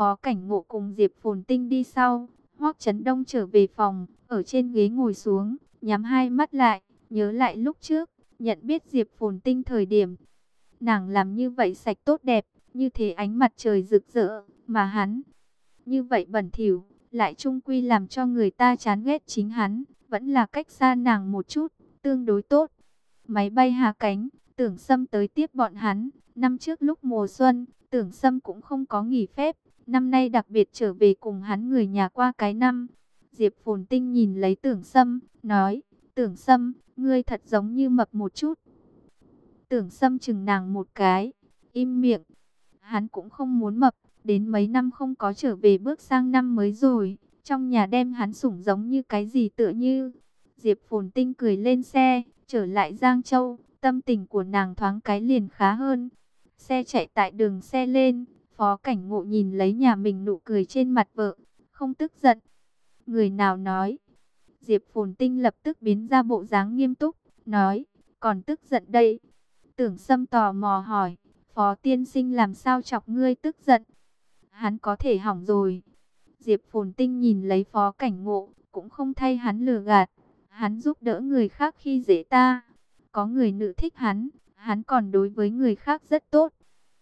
Phó Cảnh Ngộ cùng Diệp Phồn Tinh đi sau. Hoắc Chấn Đông trở về phòng, ở trên ghế ngồi xuống, nhắm hai mắt lại, nhớ lại lúc trước, nhận biết Diệp Phồn Tinh thời điểm. Nàng làm như vậy sạch tốt đẹp, như thế ánh mặt trời rực rỡ, mà hắn, như vậy bẩn thỉu, lại chung quy làm cho người ta chán ghét chính hắn, vẫn là cách xa nàng một chút, tương đối tốt. Máy bay hạ cánh, Tưởng Sâm tới tiếp bọn hắn, năm trước lúc mùa xuân, Tưởng Sâm cũng không có nghỉ phép, năm nay đặc biệt trở về cùng hắn người nhà qua cái năm. Diệp Phồn Tinh nhìn lấy Tưởng Sâm, nói, Tưởng Sâm, ngươi thật giống như mập một chút. Tưởng Sâm chừng nàng một cái, im miệng, hắn cũng không muốn mập, đến mấy năm không có trở về bước sang năm mới rồi, trong nhà đem hắn sủng giống như cái gì tựa như. Diệp Phồn Tinh cười lên xe, trở lại Giang Châu, tâm tình của nàng thoáng cái liền khá hơn. Xe chạy tại đường xe lên, Phó Cảnh Ngộ nhìn lấy nhà mình nụ cười trên mặt vợ, không tức giận. Người nào nói? Diệp Phồn Tinh lập tức biến ra bộ dáng nghiêm túc, nói, còn tức giận đây. Tưởng Sâm tò mò hỏi, Phó tiên sinh làm sao chọc ngươi tức giận? Hắn có thể hỏng rồi. Diệp Phồn Tinh nhìn lấy Phó Cảnh Ngộ, cũng không thay hắn lừa gạt. Hắn giúp đỡ người khác khi dễ ta. Có người nữ thích hắn, hắn còn đối với người khác rất tốt.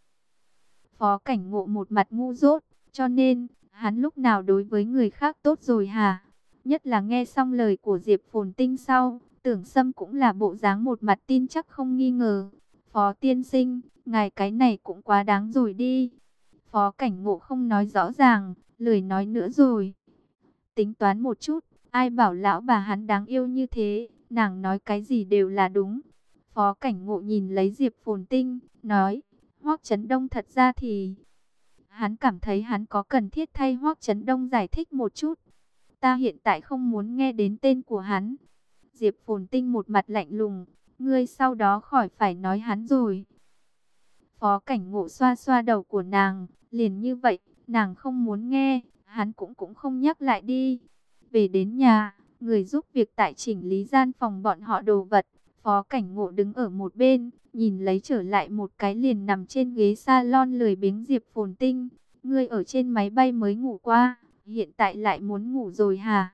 Phó Cảnh Ngộ một mặt ngu dốt, cho nên, hắn lúc nào đối với người khác tốt rồi hả? Nhất là nghe xong lời của Diệp Phồn Tinh sau, Tưởng Sâm cũng là bộ dáng một mặt tin chắc không nghi ngờ. Phó tiên sinh, ngài cái này cũng quá đáng rồi đi. Phó Cảnh Ngộ không nói rõ ràng, lười nói nữa rồi. Tính toán một chút, ai bảo lão bà hắn đáng yêu như thế, nàng nói cái gì đều là đúng. Phó Cảnh Ngộ nhìn lấy Diệp Phồn Tinh, nói, Hoắc Chấn Đông thật ra thì... Hắn cảm thấy hắn có cần thiết thay Hoắc Chấn Đông giải thích một chút. Ta hiện tại không muốn nghe đến tên của hắn. Diệp Phồn Tinh một mặt lạnh lùng, ngươi sau đó khỏi phải nói hắn rồi. Phó Cảnh Ngộ xoa xoa đầu của nàng, liền như vậy, nàng không muốn nghe, hắn cũng không nhắc lại đi. Về đến nhà, người giúp việc tại chỉnh lý gian phòng bọn họ đồ vật. Phó Cảnh Ngộ đứng ở một bên, nhìn lấy trở lại một cái liền nằm trên ghế salon lười biếng Diệp Phồn Tinh. Ngươi ở trên máy bay mới ngủ qua, hiện tại lại muốn ngủ rồi hả?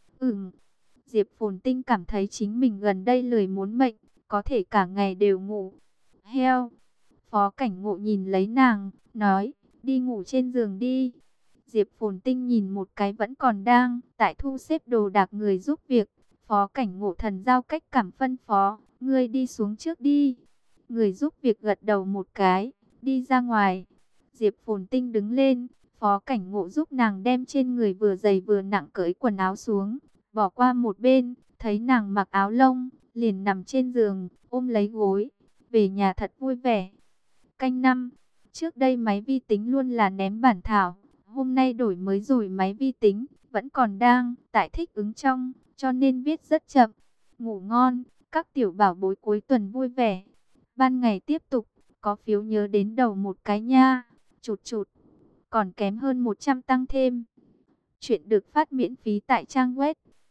Diệp Phồn Tinh cảm thấy chính mình gần đây lười muốn mệnh, có thể cả ngày đều ngủ. Heo! Phó Cảnh Ngộ nhìn lấy nàng, nói, đi ngủ trên giường đi. Diệp Phồn Tinh nhìn một cái vẫn còn đang tại thu xếp đồ đạc người giúp việc. Phó Cảnh Ngộ thần giao cách cảm phân phó, ngươi đi xuống trước đi. Người giúp việc gật đầu một cái, đi ra ngoài. Diệp Phồn Tinh đứng lên, Phó Cảnh Ngộ giúp nàng đem trên người vừa dày vừa nặng cởi quần áo xuống, bỏ qua một bên, thấy nàng mặc áo lông, liền nằm trên giường, ôm lấy gối, về nhà thật vui vẻ. Canh năm, trước đây máy vi tính luôn là ném bản thảo, hôm nay đổi mới rồi máy vi tính, vẫn còn đang tại thích ứng trong, cho nên viết rất chậm. Ngủ ngon, các tiểu bảo bối cuối tuần vui vẻ. Ban ngày tiếp tục, có phiếu nhớ đến đầu một cái nha, chụt chụt, còn kém hơn 100 tăng thêm. Chuyện được phát miễn phí tại trang web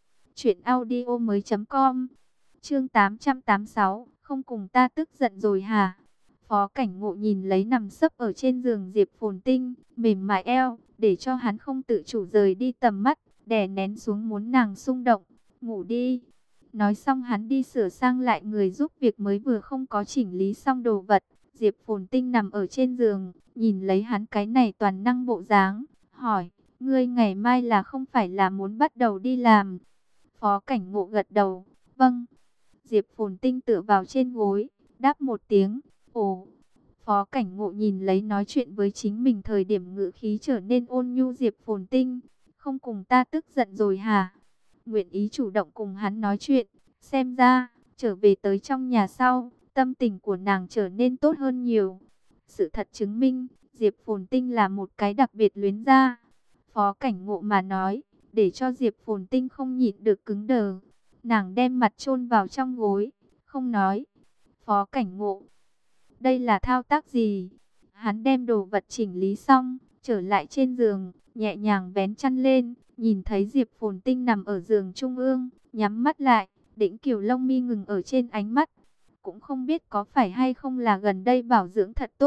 truyệnaudiomoi.com. Chương 886, không cùng ta tức giận rồi hả? Phó Cảnh Ngộ nhìn lấy nằm sấp ở trên giường Diệp Phồn Tinh, mềm mại eo, để cho hắn không tự chủ rời đi tầm mắt, đè nén xuống muốn nàng xung động. Ngủ đi. Nói xong hắn đi sửa sang lại người giúp việc mới vừa không có chỉnh lý xong đồ vật. Diệp Phồn Tinh nằm ở trên giường, nhìn lấy hắn cái này toàn năng bộ dáng, hỏi, ngươi ngày mai là không phải là muốn bắt đầu đi làm? Phó Cảnh Ngộ gật đầu, vâng. Diệp Phồn Tinh tựa vào trên gối, đáp một tiếng, ồ. Phó Cảnh Ngộ nhìn lấy nói chuyện với chính mình thời điểm ngữ khí trở nên ôn nhu. Diệp Phồn Tinh, không cùng ta tức giận rồi hả? Nguyện ý chủ động cùng hắn nói chuyện, xem ra, trở về tới trong nhà sau, tâm tình của nàng trở nên tốt hơn nhiều. Sự thật chứng minh, Diệp Phồn Tinh là một cái đặc biệt luyến ra. Phó Cảnh Ngộ mà nói, để cho Diệp Phồn Tinh không nhịn được cứng đờ. Nàng đem mặt chôn vào trong gối, không nói. Phó Cảnh Ngộ, đây là thao tác gì? Hắn đem đồ vật chỉnh lý xong, trở lại trên giường, nhẹ nhàng vén chăn lên, nhìn thấy Diệp Phồn Tinh nằm ở giường trung ương, nhắm mắt lại, đỉnh kiều lông mi ngừng ở trên ánh mắt. Cũng không biết có phải hay không là gần đây bảo dưỡng thật tốt,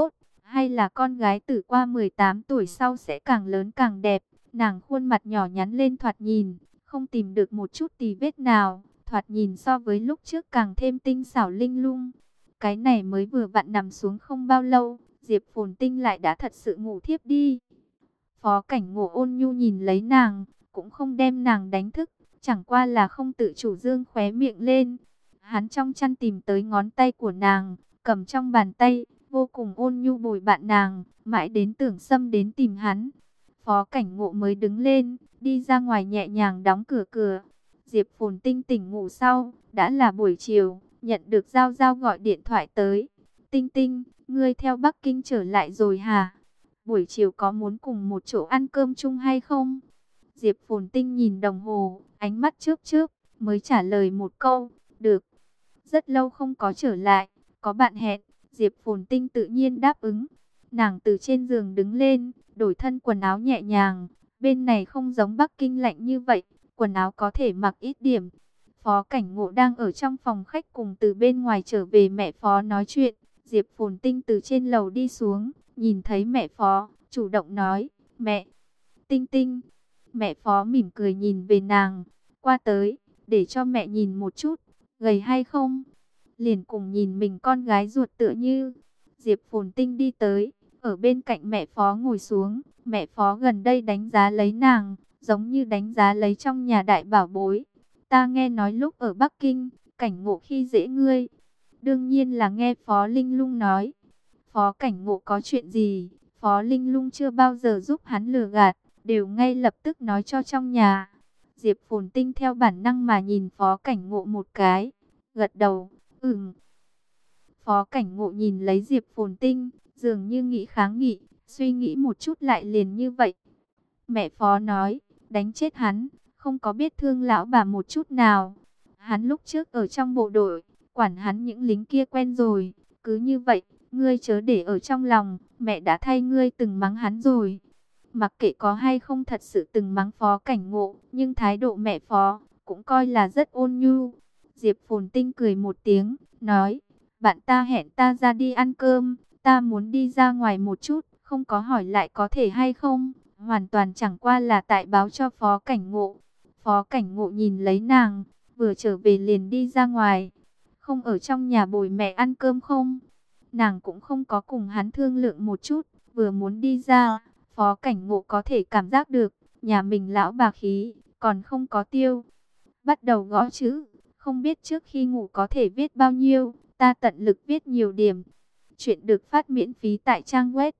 Hay là con gái tử qua 18 tuổi sau sẽ càng lớn càng đẹp? Nàng khuôn mặt nhỏ nhắn lên thoạt nhìn, không tìm được một chút tì vết nào, thoạt nhìn so với lúc trước càng thêm tinh xảo linh lung. Cái này mới vừa vặn nằm xuống không bao lâu, Diệp Phồn Tinh lại đã thật sự ngủ thiếp đi. Phó Cảnh Ngộ ôn nhu nhìn lấy nàng, cũng không đem nàng đánh thức, chẳng qua là không tự chủ dương khóe miệng lên. Hắn trong chăn tìm tới ngón tay của nàng, cầm trong bàn tay, vô cùng ôn nhu bồi bạn nàng, mãi đến Tưởng Sâm đến tìm hắn. Phó Cảnh Ngộ mới đứng lên, đi ra ngoài nhẹ nhàng đóng cửa cửa. Diệp Phồn Tinh tỉnh ngủ sau, đã là buổi chiều, nhận được Giao Giao gọi điện thoại tới. Tinh Tinh, ngươi theo Bắc Kinh trở lại rồi hả? Buổi chiều có muốn cùng một chỗ ăn cơm chung hay không? Diệp Phồn Tinh nhìn đồng hồ, ánh mắt chớp chớp, mới trả lời một câu, được. Rất lâu không có trở lại, có bạn hẹn, Diệp Phồn Tinh tự nhiên đáp ứng. Nàng từ trên giường đứng lên, đổi thân quần áo nhẹ nhàng. Bên này không giống Bắc Kinh lạnh như vậy, quần áo có thể mặc ít điểm. Phó Cảnh Ngộ đang ở trong phòng khách cùng từ bên ngoài trở về mẹ Phó nói chuyện. Diệp Phồn Tinh từ trên lầu đi xuống, nhìn thấy mẹ Phó, chủ động nói, mẹ, Tinh Tinh. Mẹ Phó mỉm cười nhìn về nàng, qua tới, để cho mẹ nhìn một chút, gầy hay không? Liền cùng nhìn mình con gái ruột tựa như. Diệp Phồn Tinh đi tới, ở bên cạnh mẹ Phó ngồi xuống, mẹ Phó gần đây đánh giá lấy nàng, giống như đánh giá lấy trong nhà đại bảo bối. Ta nghe nói lúc ở Bắc Kinh, Cảnh Ngộ khi dễ ngươi. Đương nhiên là nghe Phó Linh Lung nói. Phó Cảnh Ngộ có chuyện gì, Phó Linh Lung chưa bao giờ giúp hắn lừa gạt, đều ngay lập tức nói cho trong nhà. Diệp Phồn Tinh theo bản năng mà nhìn Phó Cảnh Ngộ một cái, gật đầu, Phó Cảnh Ngộ nhìn lấy Diệp Phồn Tinh, dường như nghĩ kháng nghị, suy nghĩ một chút lại liền như vậy. Mẹ Phó nói, đánh chết hắn, không có biết thương lão bà một chút nào. Hắn lúc trước ở trong bộ đội, quản hắn những lính kia quen rồi, cứ như vậy, ngươi chớ để ở trong lòng, mẹ đã thay ngươi từng mắng hắn rồi. Mặc kệ có hay không thật sự từng mắng Phó Cảnh Ngộ, nhưng thái độ mẹ Phó cũng coi là rất ôn nhu. Diệp Phồn Tinh cười một tiếng, nói, bạn ta hẹn ta ra đi ăn cơm, ta muốn đi ra ngoài một chút, không có hỏi lại có thể hay không, hoàn toàn chẳng qua là tại báo cho Phó Cảnh Ngộ. Phó Cảnh Ngộ nhìn lấy nàng, vừa trở về liền đi ra ngoài, không ở trong nhà bồi mẹ ăn cơm không? Nàng cũng không có cùng hắn thương lượng một chút, vừa muốn đi ra, Phó Cảnh Ngộ có thể cảm giác được, nhà mình lão bà khí, còn không có tiêu. Bắt đầu gõ chữ, không biết trước khi ngủ có thể viết bao nhiêu, ta tận lực viết nhiều điểm. Chuyện được phát miễn phí tại trang web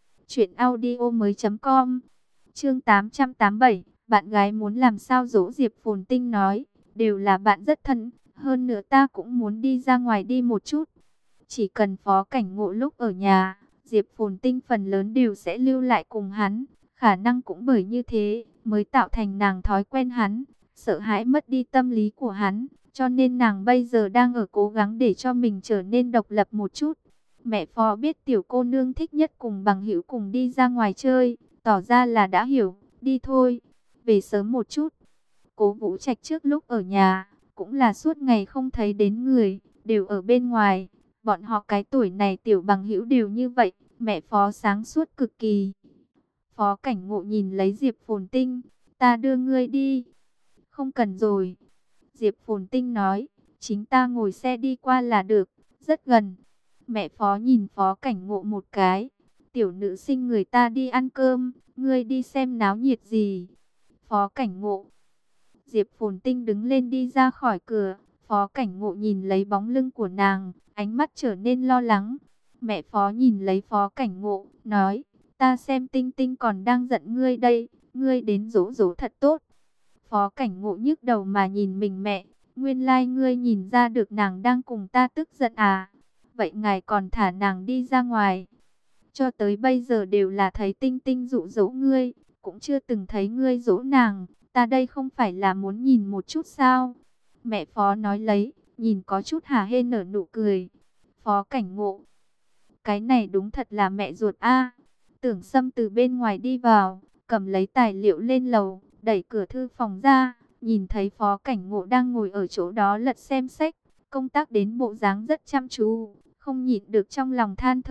truyệnaudiomoi.com. Chương 887, bạn gái muốn làm sao dỗ Diệp Phồn Tinh nói, đều là bạn rất thân, hơn nữa ta cũng muốn đi ra ngoài đi một chút. Chỉ cần Phó Cảnh Ngộ lúc ở nhà, Diệp Phồn Tinh phần lớn đều sẽ lưu lại cùng hắn, khả năng cũng bởi như thế mới tạo thành nàng thói quen hắn, sợ hãi mất đi tâm lý của hắn, cho nên nàng bây giờ đang ở cố gắng để cho mình trở nên độc lập một chút. Mẹ Phó biết tiểu cô nương thích nhất cùng bằng hữu cùng đi ra ngoài chơi, tỏ ra là đã hiểu, đi thôi, về sớm một chút. Cố Vũ Trạch trước lúc ở nhà, cũng là suốt ngày không thấy đến người, đều ở bên ngoài. Bọn họ cái tuổi này tiểu bằng hữu đều như vậy, mẹ Phó sáng suốt cực kỳ. Phó Cảnh Ngộ nhìn lấy Diệp Phồn Tinh, ta đưa ngươi đi. Không cần rồi. Diệp Phồn Tinh nói, chính ta ngồi xe đi qua là được, rất gần. Mẹ Phó nhìn Phó Cảnh Ngộ một cái, tiểu nữ sinh người ta đi ăn cơm, ngươi đi xem náo nhiệt gì. Phó Cảnh Ngộ. Diệp Phồn Tinh đứng lên đi ra khỏi cửa, Phó Cảnh Ngộ nhìn lấy bóng lưng của nàng, ánh mắt trở nên lo lắng. Mẹ Phó nhìn lấy Phó Cảnh Ngộ, nói, ta xem Tinh Tinh còn đang giận ngươi đây, ngươi đến dỗ dỗ thật tốt. Phó Cảnh Ngộ nhức đầu mà nhìn mình mẹ, nguyên lai ngươi nhìn ra được nàng đang cùng ta tức giận à, vậy ngài còn thả nàng đi ra ngoài. Cho tới bây giờ đều là thấy Tinh Tinh dụ dỗ ngươi, cũng chưa từng thấy ngươi dỗ nàng, ta đây không phải là muốn nhìn một chút sao? Mẹ Phó nói lấy, nhìn có chút hả hê nở nụ cười. Phó Cảnh Ngộ, cái này đúng thật là mẹ ruột a. Tưởng Sâm từ bên ngoài đi vào, cầm lấy tài liệu lên lầu, đẩy cửa thư phòng ra, nhìn thấy Phó Cảnh Ngộ đang ngồi ở chỗ đó lật xem sách, công tác đến bộ dáng rất chăm chú, không nhịn được trong lòng than thở,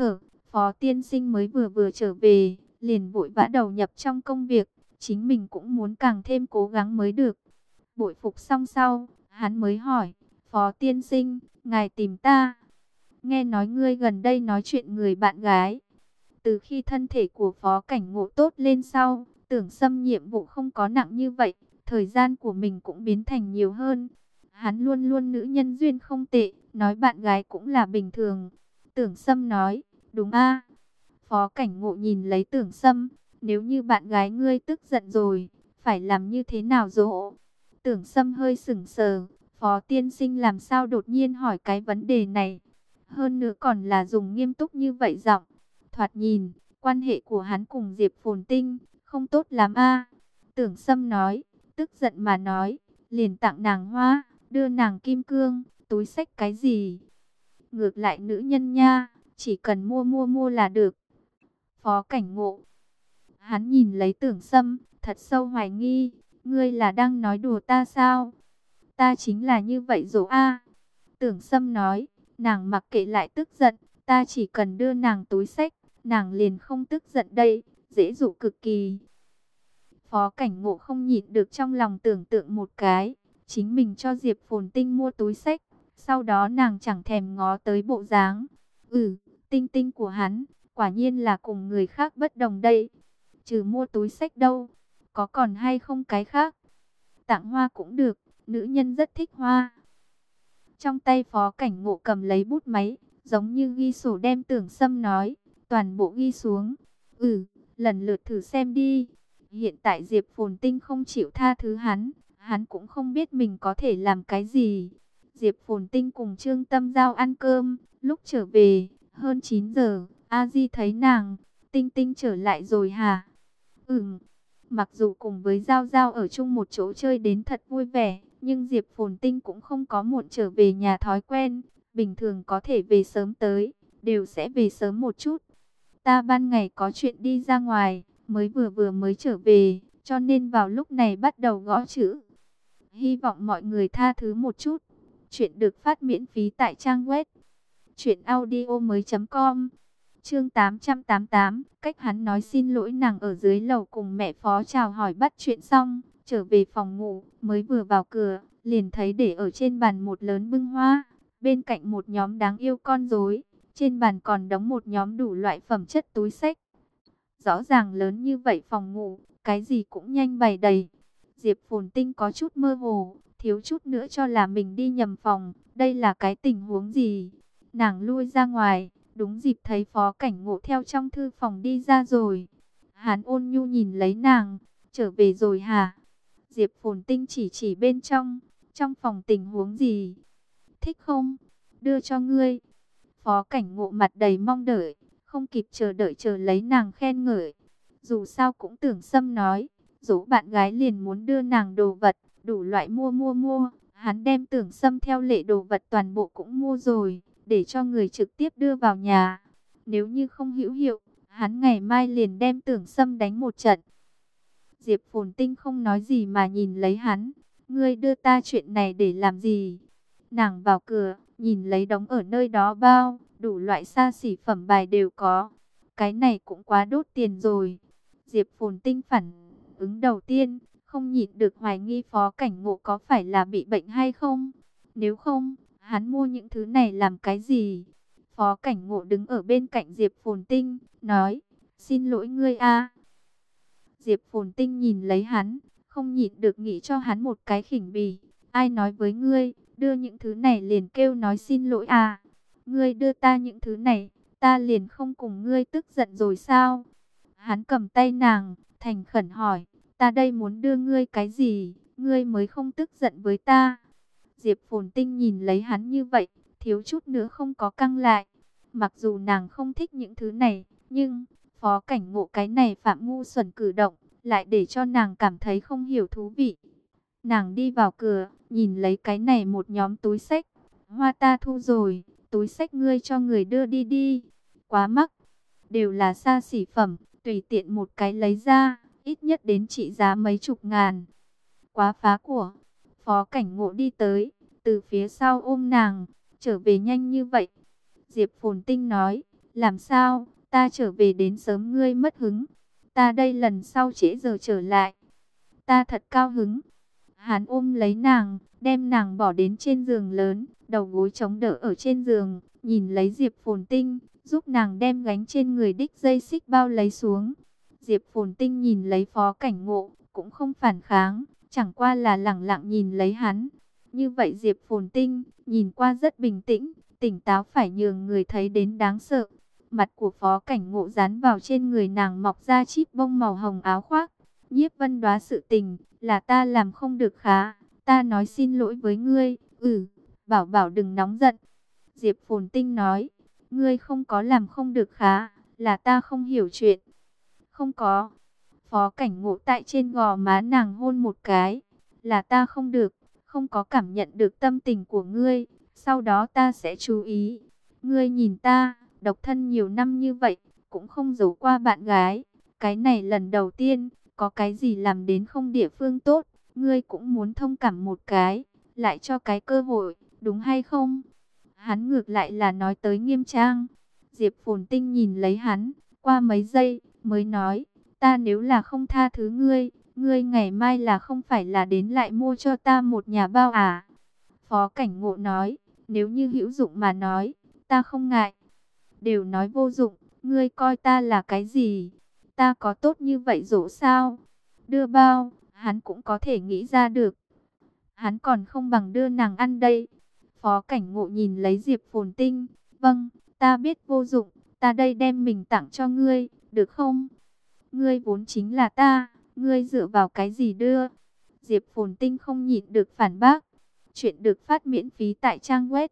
Phó tiên sinh mới vừa trở về, liền vội vã đầu nhập trong công việc, chính mình cũng muốn càng thêm cố gắng mới được. Bội phục xong sau, hắn mới hỏi, Phó tiên sinh, ngài tìm ta. Nghe nói ngươi gần đây nói chuyện người bạn gái. Từ khi thân thể của Phó Cảnh Ngộ tốt lên sau, Tưởng Sâm nhiệm vụ không có nặng như vậy, thời gian của mình cũng biến thành nhiều hơn. Hắn luôn luôn nữ nhân duyên không tệ, nói bạn gái cũng là bình thường. Tưởng Sâm nói, đúng a. Phó Cảnh Ngộ nhìn lấy Tưởng Sâm, nếu như bạn gái ngươi tức giận rồi, phải làm như thế nào dỗ? Tưởng Sâm hơi sững sờ, Phó tiên sinh làm sao đột nhiên hỏi cái vấn đề này? Hơn nữa còn là dùng nghiêm túc như vậy giọng. Thoạt nhìn, quan hệ của hắn cùng Diệp Phồn Tinh không tốt lắm a. Tưởng Sâm nói, tức giận mà nói, liền tặng nàng hoa, đưa nàng kim cương, túi xách cái gì? Ngược lại nữ nhân nha, chỉ cần mua là được. Phó Cảnh Ngộ, hắn nhìn lấy Tưởng Sâm, thật sâu hoài nghi, ngươi là đang nói đùa ta sao? Ta chính là như vậy dỗ a. Tưởng Sâm nói, nàng mặc kệ lại tức giận, ta chỉ cần đưa nàng túi xách, nàng liền không tức giận đây, dễ dụ cực kỳ. Phó Cảnh Ngộ không nhịn được trong lòng tưởng tượng một cái, chính mình cho Diệp Phồn Tinh mua túi xách, sau đó nàng chẳng thèm ngó tới bộ dáng. Tinh tinh của hắn, quả nhiên là cùng người khác bất đồng đây. Trừ mua túi xách đâu, có còn hay không cái khác? Tặng hoa cũng được, nữ nhân rất thích hoa. Trong tay Phó Cảnh Ngộ cầm lấy bút máy, giống như ghi sổ đem Tưởng Sâm nói, toàn bộ ghi xuống. Lần lượt thử xem đi. Hiện tại Diệp Phồn Tinh không chịu tha thứ hắn cũng không biết mình có thể làm cái gì. Diệp Phồn Tinh cùng Trương Tâm Giao ăn cơm, lúc trở về, hơn 9 giờ, A Di thấy nàng, Tinh Tinh trở lại rồi hả? Mặc dù cùng với Giao Giao ở chung một chỗ chơi đến thật vui vẻ, nhưng Diệp Phồn Tinh cũng không có muộn trở về nhà thói quen. Bình thường có thể về sớm tới, đều sẽ về sớm một chút. Ta ban ngày có chuyện đi ra ngoài, mới trở về, cho nên vào lúc này bắt đầu gõ chữ. Hy vọng mọi người tha thứ một chút. Chuyện được phát miễn phí tại trang web truyệnaudiomoi.com. Chương 888, cách hắn nói xin lỗi. Nàng ở dưới lầu cùng mẹ Phó chào hỏi bắt chuyện xong, trở về phòng ngủ, mới vừa vào cửa, liền thấy để ở trên bàn một lớn bưng hoa, bên cạnh một nhóm đáng yêu con rối, trên bàn còn đóng một nhóm đủ loại phẩm chất túi xách. Rõ ràng lớn như vậy phòng ngủ, cái gì cũng nhanh bày đầy. Diệp Phồn Tinh có chút mơ hồ, thiếu chút nữa cho là mình đi nhầm phòng, đây là cái tình huống gì? Nàng lui ra ngoài, đúng dịp thấy Phó Cảnh Ngộ theo trong thư phòng đi ra rồi. Hắn ôn nhu nhìn lấy nàng, trở về rồi hả? Diệp Phồn Tinh chỉ bên trong phòng tình huống gì? Thích không? Đưa cho ngươi. Phó Cảnh Ngộ mặt đầy mong đợi, không kịp chờ đợi chờ lấy nàng khen ngợi. Dù sao cũng Tưởng Sâm nói, dỗ bạn gái liền muốn đưa nàng đồ vật, đủ loại mua. Hắn đem Tưởng Sâm theo lệ đồ vật toàn bộ cũng mua rồi, để cho người trực tiếp đưa vào nhà. Nếu như không hữu hiệu, hắn ngày mai liền đem Tưởng Sâm đánh một trận. Diệp Phồn Tinh không nói gì mà nhìn lấy hắn. Ngươi đưa ta chuyện này để làm gì? Nàng vào cửa, nhìn lấy đống ở nơi đó bao, đủ loại xa xỉ phẩm bài đều có. Cái này cũng quá đốt tiền rồi. Diệp Phồn Tinh phản ứng đầu tiên, không nhịn được hoài nghi Phó Cảnh Ngộ có phải là bị bệnh hay không. Nếu không, hắn mua những thứ này làm cái gì? Phó Cảnh Ngộ đứng ở bên cạnh Diệp Phồn Tinh, nói, xin lỗi ngươi a. Diệp Phồn Tinh nhìn lấy hắn, không nhịn được nghĩ cho hắn một cái khỉnh bỉ. Ai nói với ngươi, đưa những thứ này liền kêu nói xin lỗi à? Ngươi đưa ta những thứ này, ta liền không cùng ngươi tức giận rồi sao? Hắn cầm tay nàng, thành khẩn hỏi, ta đây muốn đưa ngươi cái gì, ngươi mới không tức giận với ta? Diệp Phồn Tinh nhìn lấy hắn như vậy, thiếu chút nữa không có căng lại. Mặc dù nàng không thích những thứ này, nhưng Phó Cảnh Ngộ cái này phạm ngu xuẩn cử động, lại để cho nàng cảm thấy không hiểu thú vị. Nàng đi vào cửa, nhìn lấy cái này một nhóm túi xách. Hoa ta thu rồi, túi xách ngươi cho người đưa đi đi. Quá mắc, đều là xa xỉ phẩm, tùy tiện một cái lấy ra, ít nhất đến trị giá mấy chục ngàn. Quá phá của. Phó Cảnh Ngộ đi tới, từ phía sau ôm nàng, trở về nhanh như vậy. Diệp Phồn Tinh nói, làm sao, Ta trở về đến sớm ngươi mất hứng. Ta đây lần sau trễ giờ trở lại. Ta thật cao hứng. Hắn ôm lấy nàng, đem nàng bỏ đến trên giường lớn, đầu gối chống đỡ ở trên giường, nhìn lấy Diệp Phồn Tinh, giúp nàng đem gánh trên người đích dây xích bao lấy xuống. Diệp Phồn Tinh nhìn lấy Phó Cảnh Ngộ, cũng không phản kháng, chẳng qua là lẳng lặng nhìn lấy hắn. Như vậy Diệp Phồn Tinh, nhìn qua rất bình tĩnh, tỉnh táo phải nhường người thấy đến đáng sợ. Mặt của Phó Cảnh Ngộ dán vào trên người nàng mọc ra chíp bông màu hồng áo khoác. Nhiếp Vân Đoá, sự tình là ta làm không được khá, ta nói xin lỗi với ngươi. Bảo bảo đừng nóng giận. Diệp Phồn Tinh nói, ngươi không có làm không được khá, là ta không hiểu chuyện. Không có. Phó Cảnh Ngộ tại trên gò má nàng hôn một cái, là ta không được, không có cảm nhận được tâm tình của ngươi, sau đó ta sẽ chú ý. Ngươi nhìn ta, độc thân nhiều năm như vậy, cũng không giấu qua bạn gái, cái này lần đầu tiên, có cái gì làm đến không địa phương tốt, ngươi cũng muốn thông cảm một cái, lại cho cái cơ hội, đúng hay không? Hắn ngược lại là nói tới nghiêm trang. Diệp Phồn Tinh nhìn lấy hắn, qua mấy giây, mới nói, ta nếu là không tha thứ ngươi, ngươi ngày mai là không phải là đến lại mua cho ta một nhà bao à? Phó Cảnh Ngộ nói, nếu như hữu dụng mà nói, ta không ngại. Đều nói vô dụng, ngươi coi ta là cái gì? Ta có tốt như vậy dỗ sao? Đưa bao, hắn cũng có thể nghĩ ra được. Hắn còn không bằng đưa nàng ăn đây. Phó Cảnh Ngộ nhìn lấy Diệp Phồn Tinh. Vâng, ta biết vô dụng, ta đây đem mình tặng cho ngươi, được không? Ngươi vốn chính là ta, ngươi dựa vào cái gì đưa? Diệp Phồn Tinh không nhịn được phản bác. Chuyện được phát miễn phí tại trang web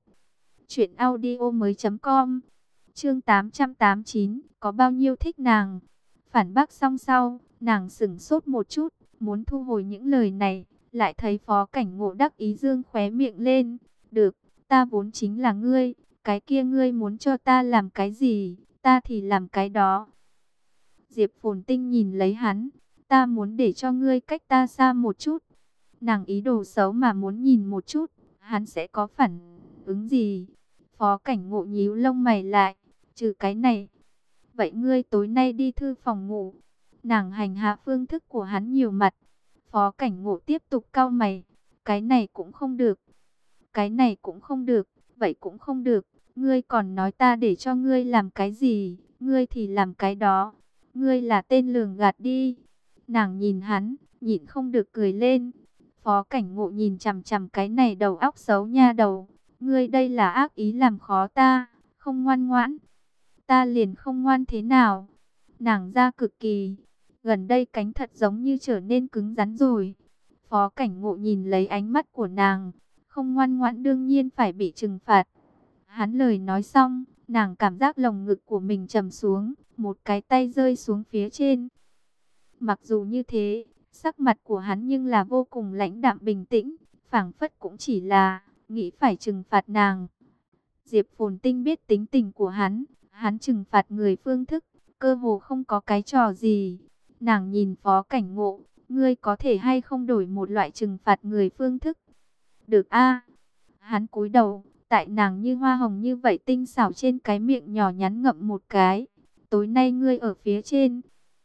truyệnaudiomoi.com. Chương 889, có bao nhiêu thích nàng? Phản bác xong sau, nàng sững sốt một chút, muốn thu hồi những lời này, lại thấy Phó Cảnh Ngộ đắc ý dương khóe miệng lên. Được, ta vốn chính là ngươi, cái kia ngươi muốn cho ta làm cái gì, ta thì làm cái đó. Diệp Phồn Tinh nhìn lấy hắn, ta muốn để cho ngươi cách ta xa một chút. Nàng ý đồ xấu mà muốn nhìn một chút, hắn sẽ có phản ứng gì? Phó Cảnh Ngộ nhíu lông mày lại, trừ cái này. Vậy ngươi tối nay đi thư phòng ngủ. Nàng hành hạ phương thức của hắn nhiều mặt. Phó Cảnh Ngộ tiếp tục cau mày, cái này cũng không được. Cái này cũng không được, vậy cũng không được. Ngươi còn nói ta để cho ngươi làm cái gì, ngươi thì làm cái đó. Ngươi là tên lường gạt đi. Nàng nhìn hắn, nhịn không được cười lên. Phó Cảnh Ngộ nhìn chằm chằm cái này đầu óc xấu nha đầu. Ngươi đây là ác ý làm khó ta, không ngoan ngoãn. Ta liền không ngoan thế nào? Nàng ra cực kỳ. Gần đây cánh thật giống như trở nên cứng rắn rồi. Phó Cảnh Ngộ nhìn lấy ánh mắt của nàng. Không ngoan ngoãn đương nhiên phải bị trừng phạt. Hắn lời nói xong, nàng cảm giác lồng ngực của mình trầm xuống. Một cái tay rơi xuống phía trên. Mặc dù như thế, sắc mặt của hắn nhưng là vô cùng lãnh đạm bình tĩnh. Phảng phất cũng chỉ là nghĩ phải trừng phạt nàng. Diệp Phồn Tinh biết tính tình của hắn. Hắn trừng phạt người phương thức, cơ hồ không có cái trò gì. Nàng nhìn Phó Cảnh Ngộ, ngươi có thể hay không đổi một loại trừng phạt người phương thức? Được a. Hắn cúi đầu, tại nàng như hoa hồng như vậy tinh xảo trên cái miệng nhỏ nhắn ngậm một cái. Tối nay ngươi ở phía trên,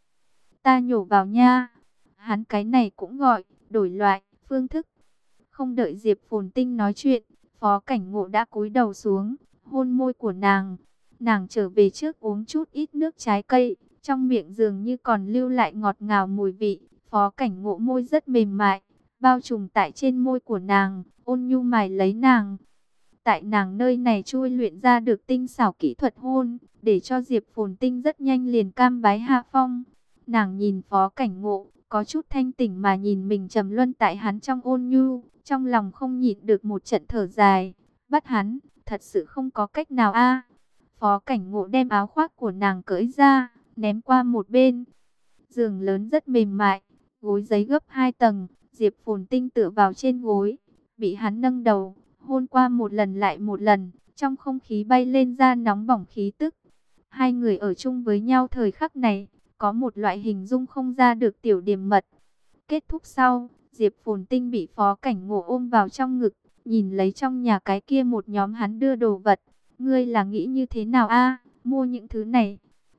ta nhổ vào nha. Hắn cái này cũng gọi đổi loại phương thức. Không đợi Diệp Phồn Tinh nói chuyện, Phó Cảnh Ngộ đã cúi đầu xuống, hôn môi của nàng. Nàng trở về trước uống chút ít nước trái cây, trong miệng dường như còn lưu lại ngọt ngào mùi vị. Phó Cảnh Ngộ môi rất mềm mại, bao trùm tại trên môi của nàng, ôn nhu mài lấy nàng. Tại nàng nơi này chui luyện ra được tinh xảo kỹ thuật hôn, để cho Diệp Phồn Tinh rất nhanh liền cam bái hạ phong. Nàng nhìn Phó Cảnh Ngộ, có chút thanh tỉnh mà nhìn mình trầm luân tại hắn trong ôn nhu, trong lòng không nhịn được một trận thở dài. Bắt hắn, thật sự không có cách nào a. Phó Cảnh Ngộ đem áo khoác của nàng cởi ra, ném qua một bên. Giường lớn rất mềm mại, gối giấy gấp 2 tầng, Diệp Phồn Tinh tựa vào trên gối, bị hắn nâng đầu, hôn qua một lần lại một lần, trong không khí bay lên ra nóng bỏng khí tức. Hai người ở chung với nhau thời khắc này, có một loại hình dung không ra được tiểu điềm mật. Kết thúc sau, Diệp Phồn Tinh bị Phó Cảnh Ngộ ôm vào trong ngực, nhìn lấy trong nhà cái kia một nhóm hắn đưa đồ vật. Ngươi là nghĩ như thế nào a? Mua những thứ này.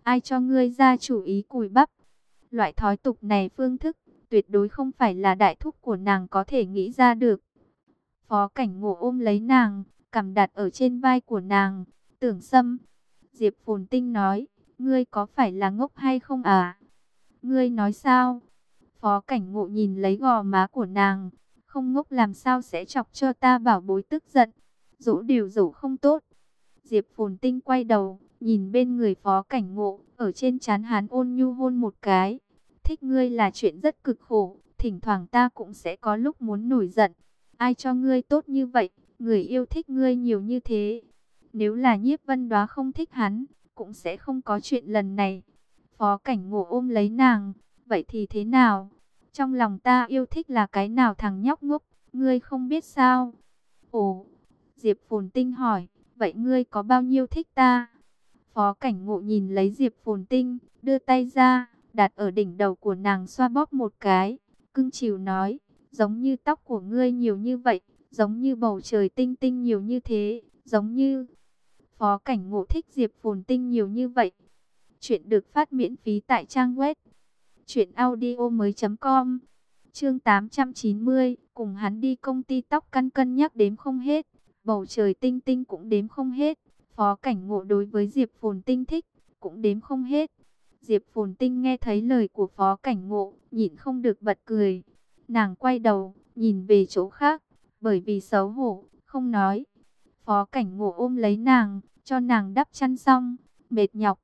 Ai cho ngươi ra chủ ý cùi bắp? Loại thói tục này phương thức, tuyệt đối không phải là đại thúc của nàng có thể nghĩ ra được. Phó Cảnh Ngộ ôm lấy nàng, cằm đặt ở trên vai của nàng. Tưởng Sâm, Diệp Phồn Tinh nói, ngươi có phải là ngốc hay không à? Ngươi nói sao? Phó Cảnh Ngộ nhìn lấy gò má của nàng, không ngốc làm sao sẽ chọc cho ta bảo bối tức giận. Dỗ điều dỗ không tốt. Diệp Phồn Tinh quay đầu, nhìn bên người Phó Cảnh Ngộ, ở trên trán hắn ôn nhu hôn một cái. Thích ngươi là chuyện rất cực khổ, thỉnh thoảng ta cũng sẽ có lúc muốn nổi giận. Ai cho ngươi tốt như vậy, người yêu thích ngươi nhiều như thế. Nếu là Nhiếp Vân Đoá không thích hắn, cũng sẽ không có chuyện lần này. Phó Cảnh Ngộ ôm lấy nàng, vậy thì thế nào? Trong lòng ta yêu thích là cái nào thằng nhóc ngốc, ngươi không biết sao? Ồ, Diệp Phồn Tinh hỏi, vậy ngươi có bao nhiêu thích ta? Phó Cảnh Ngộ nhìn lấy Diệp Phồn Tinh, đưa tay ra, đặt ở đỉnh đầu của nàng xoa bóp một cái, cưng chiều nói, giống như tóc của ngươi nhiều như vậy, giống như bầu trời tinh tinh nhiều như thế, giống như... Phó Cảnh Ngộ thích Diệp Phồn Tinh nhiều như vậy. Chuyện được phát miễn phí tại trang web truyệnaudiomoi.com. Chương 890, cùng hắn đi công ty tóc căn cân nhắc đếm không hết, bầu trời tinh tinh cũng đếm không hết. Phó Cảnh Ngộ đối với Diệp Phồn Tinh thích cũng đếm không hết. Diệp Phồn Tinh nghe thấy lời của Phó Cảnh Ngộ, nhịn không được bật cười. Nàng quay đầu, nhìn về chỗ khác, bởi vì xấu hổ, không nói. Phó Cảnh Ngộ ôm lấy nàng, cho nàng đắp chăn xong, mệt nhọc.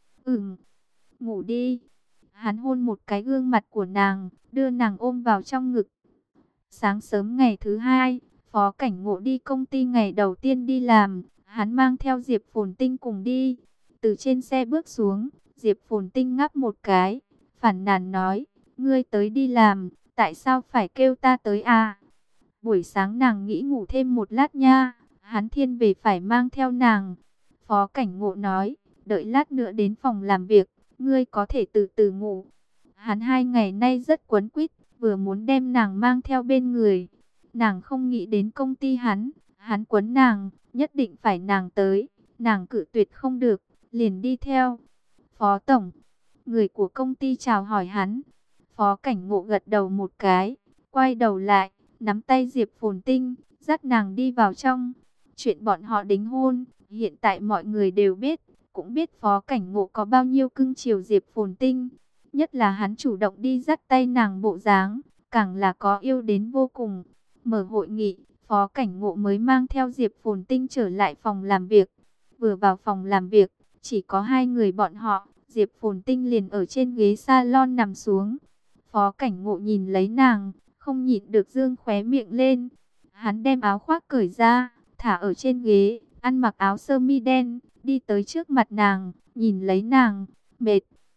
Ngủ đi. Hắn hôn một cái gương mặt của nàng, đưa nàng ôm vào trong ngực. Sáng sớm ngày thứ hai, Phó Cảnh Ngộ đi công ty ngày đầu tiên đi làm, hắn mang theo Diệp Phồn Tinh cùng đi. Từ trên xe bước xuống, Diệp Phồn Tinh ngáp một cái, phản nàn nói, ngươi tới đi làm, tại sao phải kêu ta tới à? Buổi sáng nàng nghĩ ngủ thêm một lát nha, hắn thiên về phải mang theo nàng. Phó Cảnh Ngộ nói, đợi lát nữa đến phòng làm việc, ngươi có thể từ từ ngủ. Hắn 2 ngày nay rất quấn quýt, vừa muốn đem nàng mang theo bên người. Nàng không nghĩ đến công ty hắn quấn nàng, nhất định phải nàng tới, nàng cự tuyệt không được, liền đi theo. Phó Tổng, người của công ty chào hỏi hắn. Phó Cảnh Ngộ gật đầu một cái, quay đầu lại, nắm tay Diệp Phồn Tinh, dắt nàng đi vào trong. Chuyện bọn họ đính hôn, hiện tại mọi người đều biết, cũng biết Phó Cảnh Ngộ có bao nhiêu cưng chiều Diệp Phồn Tinh. Nhất là hắn chủ động đi dắt tay nàng bộ dáng, càng là có yêu đến vô cùng. Mở hội nghị, Phó Cảnh Ngộ mới mang theo Diệp Phồn Tinh trở lại phòng làm việc. Vừa vào phòng làm việc, chỉ có 2 người bọn họ, Diệp Phồn Tinh liền ở trên ghế salon nằm xuống. Phó Cảnh Ngộ nhìn lấy nàng, không nhịn được dương khóe miệng lên. Hắn đem áo khoác cởi ra, thả ở trên ghế, ăn mặc áo sơ mi đen, đi tới trước mặt nàng, nhìn lấy nàng, mệt.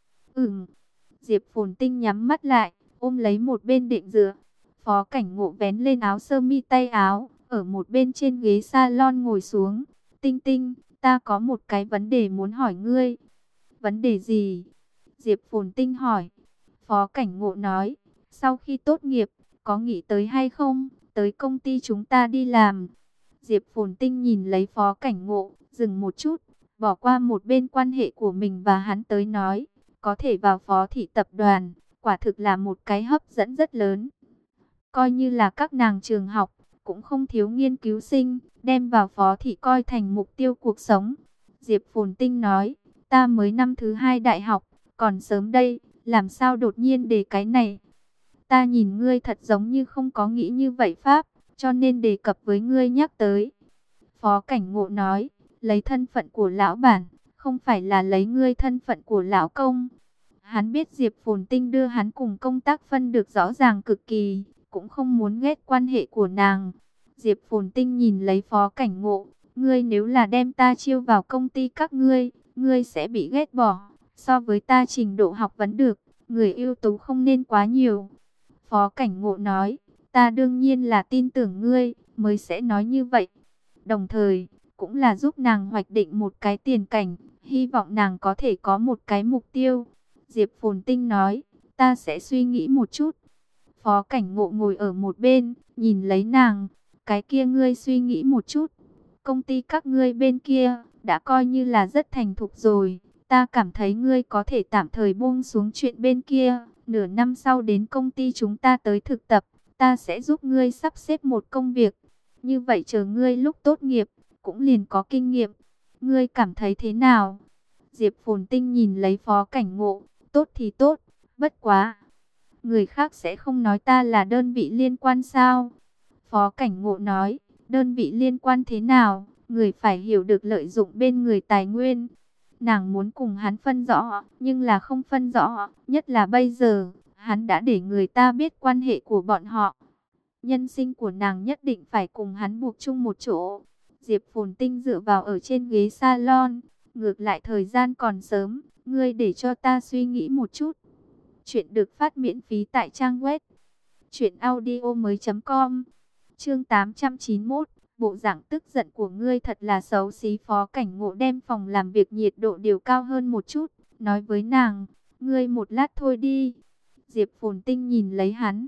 Diệp Phồn Tinh nhắm mắt lại, ôm lấy một bên định dựa. Phó Cảnh Ngộ vén lên áo sơ mi tay áo, ở một bên trên ghế salon ngồi xuống. Tinh Tinh, ta có một cái vấn đề muốn hỏi ngươi. Vấn đề gì? Diệp Phồn Tinh hỏi. Phó Cảnh Ngộ nói, sau khi tốt nghiệp, có nghĩ tới hay không, tới công ty chúng ta đi làm. Diệp Phồn Tinh nhìn lấy Phó Cảnh Ngộ, dừng một chút, bỏ qua một bên quan hệ của mình và hắn tới nói, có thể vào Phó thị tập đoàn, quả thực là một cái hấp dẫn rất lớn. Coi như là các nàng trường học, cũng không thiếu nghiên cứu sinh, đem vào Phó thị coi thành mục tiêu cuộc sống. Diệp Phồn Tinh nói, ta mới năm thứ 2 đại học, còn sớm đây, làm sao đột nhiên đề cái này. Ta nhìn ngươi thật giống như không có nghĩ như vậy pháp, cho nên đề cập với ngươi nhắc tới. Phó Cảnh Ngộ nói, lấy thân phận của lão bản, không phải là lấy ngươi thân phận của lão công. Hắn biết Diệp Phồn Tinh đưa hắn cùng công tác phân được rõ ràng cực kỳ, cũng không muốn ghét quan hệ của nàng. Diệp Phồn Tinh nhìn lấy Phó Cảnh Ngộ, ngươi nếu là đem ta chiêu vào công ty các ngươi, ngươi sẽ bị ghét bỏ. So với ta trình độ học vấn được, người ưu tú không nên quá nhiều. Phó Cảnh Ngộ nói, ta đương nhiên là tin tưởng ngươi, mới sẽ nói như vậy. Đồng thời, cũng là giúp nàng hoạch định một cái tiền cảnh, hy vọng nàng có thể có một cái mục tiêu. Diệp Phồn Tinh nói, ta sẽ suy nghĩ một chút. Phó Cảnh Ngộ ngồi ở một bên, nhìn lấy nàng, cái kia ngươi suy nghĩ một chút. Công ty các ngươi bên kia, đã coi như là rất thành thục rồi, Ta cảm thấy ngươi có thể tạm thời buông xuống chuyện bên kia. Nửa năm sau đến công ty chúng ta tới thực tập, ta sẽ giúp ngươi sắp xếp một công việc. Như vậy chờ ngươi lúc tốt nghiệp, cũng liền có kinh nghiệm. Ngươi cảm thấy thế nào? Diệp Phồn Tinh nhìn lấy Phó Cảnh Ngộ, tốt thì tốt, bất quá. Người khác sẽ không nói ta là đơn vị liên quan sao? Phó Cảnh Ngộ nói, đơn vị liên quan thế nào? Người phải hiểu được lợi dụng bên người tài nguyên. Nàng muốn cùng hắn phân rõ, nhưng là không phân rõ, nhất là bây giờ, hắn đã để người ta biết quan hệ của bọn họ. Nhân sinh của nàng nhất định phải cùng hắn buộc chung một chỗ. Diệp Phồn Tinh dựa vào ở trên ghế salon, ngược lại thời gian còn sớm, ngươi để cho ta suy nghĩ một chút. Chuyện được phát miễn phí tại trang web truyệnaudiomoi.com. Chương 891, bộ dạng tức giận của ngươi thật là xấu xí. Phó Cảnh Ngộ đem phòng làm việc nhiệt độ điều cao hơn một chút, nói với nàng, ngươi một lát thôi đi. Diệp Phồn Tinh nhìn lấy hắn,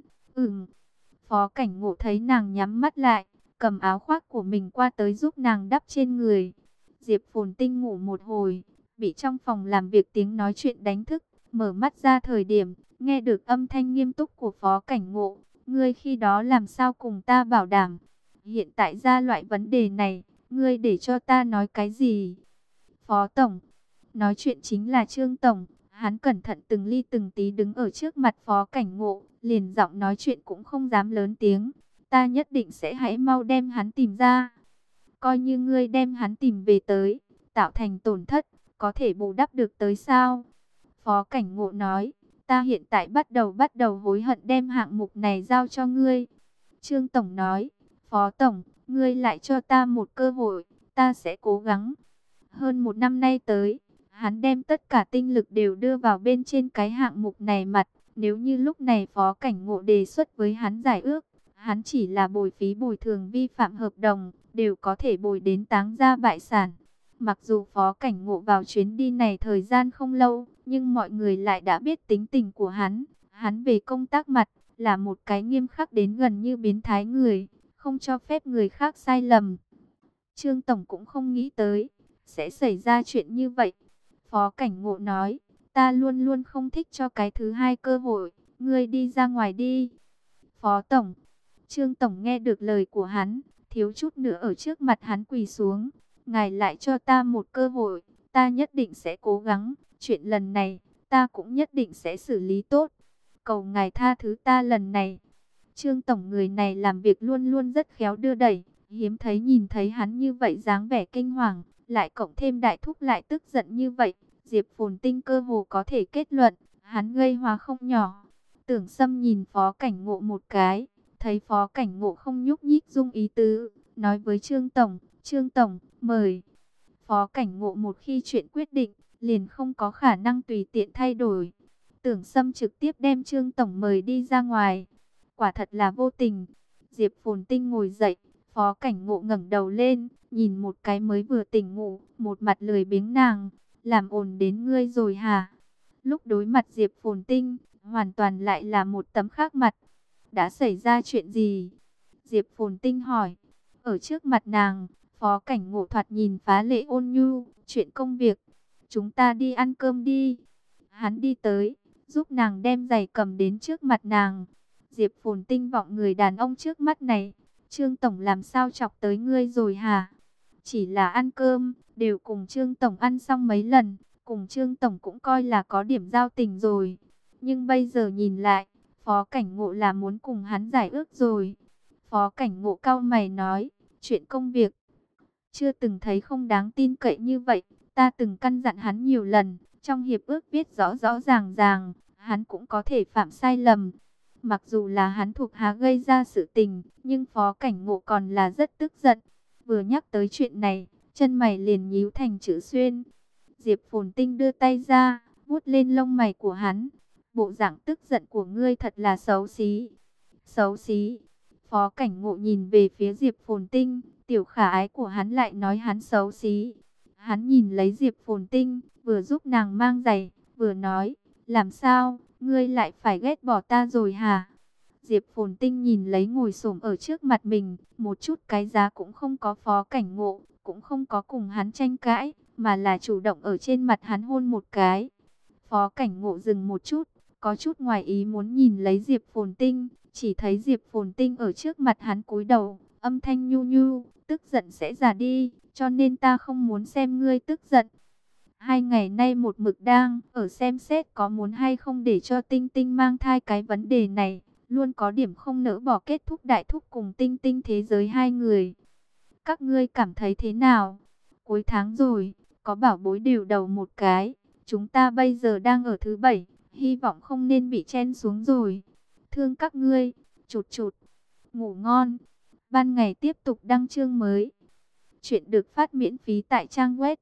Phó Cảnh Ngộ thấy nàng nhắm mắt lại, cầm áo khoác của mình qua tới giúp nàng đắp trên người. Diệp Phồn Tinh ngủ một hồi, bị trong phòng làm việc tiếng nói chuyện đánh thức, mở mắt ra thời điểm, nghe được âm thanh nghiêm túc của Phó Cảnh Ngộ. Ngươi khi đó làm sao cùng ta bảo đảm? Hiện tại ra loại vấn đề này, ngươi để cho ta nói cái gì? Phó Tổng, nói chuyện chính là Trương Tổng. Hắn cẩn thận từng ly từng tí đứng ở trước mặt Phó Cảnh Ngộ, liền giọng nói chuyện cũng không dám lớn tiếng. Ta nhất định sẽ hãy mau đem hắn tìm ra. Coi như ngươi đem hắn tìm về tới, tạo thành tổn thất, có thể bù đắp được tới sao? Phó Cảnh Ngộ nói, ta hiện tại bắt đầu hối hận đem hạng mục này giao cho ngươi. Trương Tổng nói, Phó Tổng, ngươi lại cho ta một cơ hội, ta sẽ cố gắng. Hơn một năm nay tới, hắn đem tất cả tinh lực đều đưa vào bên trên cái hạng mục này mặt. Nếu như lúc này Phó Cảnh Ngộ đề xuất với hắn giải ước, hắn chỉ là bồi phí bồi thường vi phạm hợp đồng, đều có thể bồi đến táng gia bại sản. Mặc dù Phó Cảnh Ngộ vào chuyến đi này thời gian không lâu, nhưng mọi người lại đã biết tính tình của hắn. Hắn về công tác mặt, là một cái nghiêm khắc đến gần như biến thái người, không cho phép người khác sai lầm. Trương Tổng cũng không nghĩ tới, sẽ xảy ra chuyện như vậy. Phó Cảnh Ngộ nói, ta luôn luôn không thích cho cái thứ hai cơ hội, ngươi đi ra ngoài đi. Phó Tổng, Trương Tổng nghe được lời của hắn, thiếu chút nữa ở trước mặt hắn quỳ xuống. Ngài lại cho ta một cơ hội, ta nhất định sẽ cố gắng, chuyện lần này, ta cũng nhất định sẽ xử lý tốt. Cầu ngài tha thứ ta lần này. Trương Tổng người này làm việc luôn luôn rất khéo đưa đẩy, hiếm thấy nhìn thấy hắn như vậy dáng vẻ kinh hoàng, lại cộng thêm đại thúc lại tức giận như vậy. Diệp Phồn Tinh cơ hồ có thể kết luận, hắn gây hóa không nhỏ. Tưởng Sâm nhìn Phó Cảnh Ngộ một cái, thấy Phó Cảnh Ngộ không nhúc nhích dung ý tứ, nói với Trương Tổng, mời. Phó Cảnh Ngộ một khi chuyện quyết định, liền không có khả năng tùy tiện thay đổi. Tưởng Sâm trực tiếp đem Trương Tổng mời đi ra ngoài. Quả thật là vô tình. Diệp Phồn Tinh ngồi dậy, Phó Cảnh Ngộ ngẩng đầu lên, nhìn một cái mới vừa tỉnh ngủ, một mặt lười biếng nàng. Làm ồn đến ngươi rồi hả? Lúc đối mặt Diệp Phồn Tinh, hoàn toàn lại là một tấm khác mặt. Đã xảy ra chuyện gì? Diệp Phồn Tinh hỏi. Ở trước mặt nàng, Phó Cảnh Ngộ thoạt nhìn phá lệ ôn nhu, chuyện công việc. Chúng ta đi ăn cơm đi. Hắn đi tới, giúp nàng đem giày cầm đến trước mặt nàng. Diệp Phồn Tinh vọng người đàn ông trước mắt này. Trương Tổng làm sao chọc tới ngươi rồi hả? Chỉ là ăn cơm, đều cùng Trương Tổng ăn xong mấy lần. Cùng Trương Tổng cũng coi là có điểm giao tình rồi. Nhưng bây giờ nhìn lại, Phó Cảnh Ngộ là muốn cùng hắn giải ước rồi. Phó Cảnh Ngộ cau mày nói, chuyện công việc. Chưa từng thấy không đáng tin cậy như vậy. Ta từng căn dặn hắn nhiều lần. Trong hiệp ước viết rõ rõ ràng ràng, hắn cũng có thể phạm sai lầm. Mặc dù là hắn thuộc hạ gây ra sự tình, nhưng Phó Cảnh Ngộ còn là rất tức giận. Vừa nhắc tới chuyện này, chân mày liền nhíu thành chữ xuyên. Diệp Phồn Tinh đưa tay ra, vuốt lên lông mày của hắn. Bộ dạng tức giận của ngươi thật là xấu xí. Xấu xí. Phó Cảnh Ngộ nhìn về phía Diệp Phồn Tinh, tiểu khả ái của hắn lại nói hắn xấu xí. Hắn nhìn lấy Diệp Phồn Tinh, vừa giúp nàng mang giày, vừa nói, làm sao, ngươi lại phải ghét bỏ ta rồi hả? Diệp Phồn Tinh nhìn lấy ngồi xổm ở trước mặt mình, một chút cái giá cũng không có. Phó Cảnh Ngộ, cũng không có cùng hắn tranh cãi, mà là chủ động ở trên mặt hắn hôn một cái. Phó Cảnh Ngộ dừng một chút, có chút ngoài ý muốn nhìn lấy Diệp Phồn Tinh, chỉ thấy Diệp Phồn Tinh ở trước mặt hắn cúi đầu, âm thanh nhu nhu, tức giận sẽ già đi, cho nên ta không muốn xem ngươi tức giận. 2 ngày nay một mực đang ở xem xét có muốn hay không để cho Tinh Tinh mang thai, cái vấn đề này luôn có điểm không nỡ bỏ kết thúc đại thúc cùng Tinh Tinh thế giới hai người. Các ngươi cảm thấy thế nào? Cuối tháng rồi, có bảo bối đều đầu một cái, chúng ta bây giờ đang ở thứ 7, hy vọng không nên bị chen xuống rồi. Thương các ngươi, chụt chụt, ngủ ngon. Ban ngày tiếp tục đăng chương mới. Chuyện được phát miễn phí tại trang web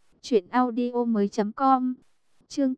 truyệnaudiomoi.com. Chương